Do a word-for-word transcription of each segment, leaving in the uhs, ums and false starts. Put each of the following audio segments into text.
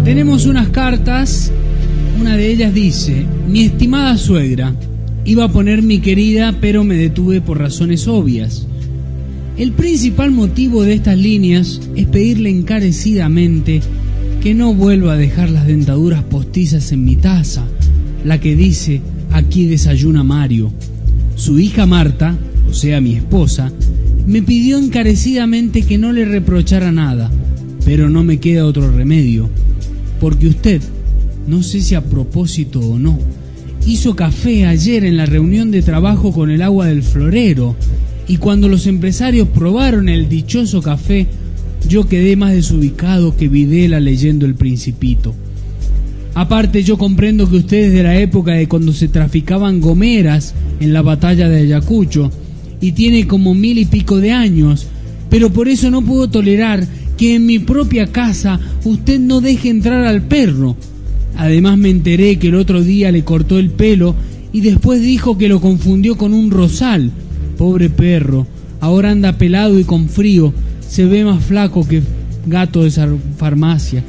Tenemos unas cartas, una de ellas dice: mi estimada suegra, iba a poner mi querida, pero me detuve por razones obvias. El principal motivo de estas líneas es pedirle encarecidamente que no vuelva a dejar las dentaduras postizas en mi taza, la que dice: aquí desayuna Mario. Su hija Marta, o sea mi esposa, me pidió encarecidamente que no le reprochara nada, pero no me queda otro remedio, porque usted, no sé si a propósito o no, hizo café ayer en la reunión de trabajo con el agua del florero, y cuando los empresarios probaron el dichoso café, yo quedé más desubicado que Videla leyendo El Principito. Aparte, yo comprendo que usted es de la época de cuando se traficaban gomeras en la batalla de Ayacucho, y tiene como mil y pico de años, pero por eso no puedo tolerar que en mi propia casa usted no deje entrar al perro. Además me enteré que el otro día le cortó el pelo y después dijo que lo confundió con un rosal. Pobre perro, ahora anda pelado y con frío, se ve más flaco que gato de esa farmacia.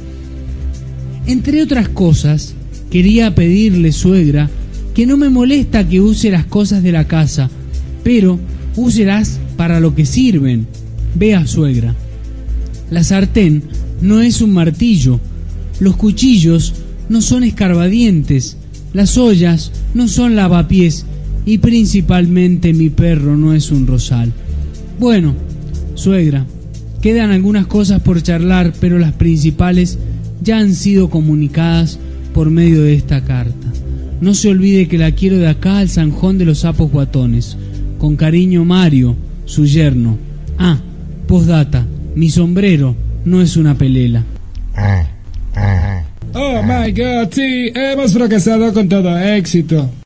Entre otras cosas, quería pedirle, suegra, que no me molesta que use las cosas de la casa, pero úselas para lo que sirven. Vea, suegra, la sartén no es un martillo, los cuchillos no son escarbadientes, las ollas no son lavapiés y principalmente mi perro no es un rosal. Bueno, suegra, quedan algunas cosas por charlar, pero las principales ya han sido comunicadas por medio de esta carta. No se olvide que la quiero de acá al Zanjón de los Sapos Guatones. Con cariño, Mario, su yerno. Ah, postdata, mi sombrero no es una pelela. Oh my God, sí, hemos fracasado con todo éxito.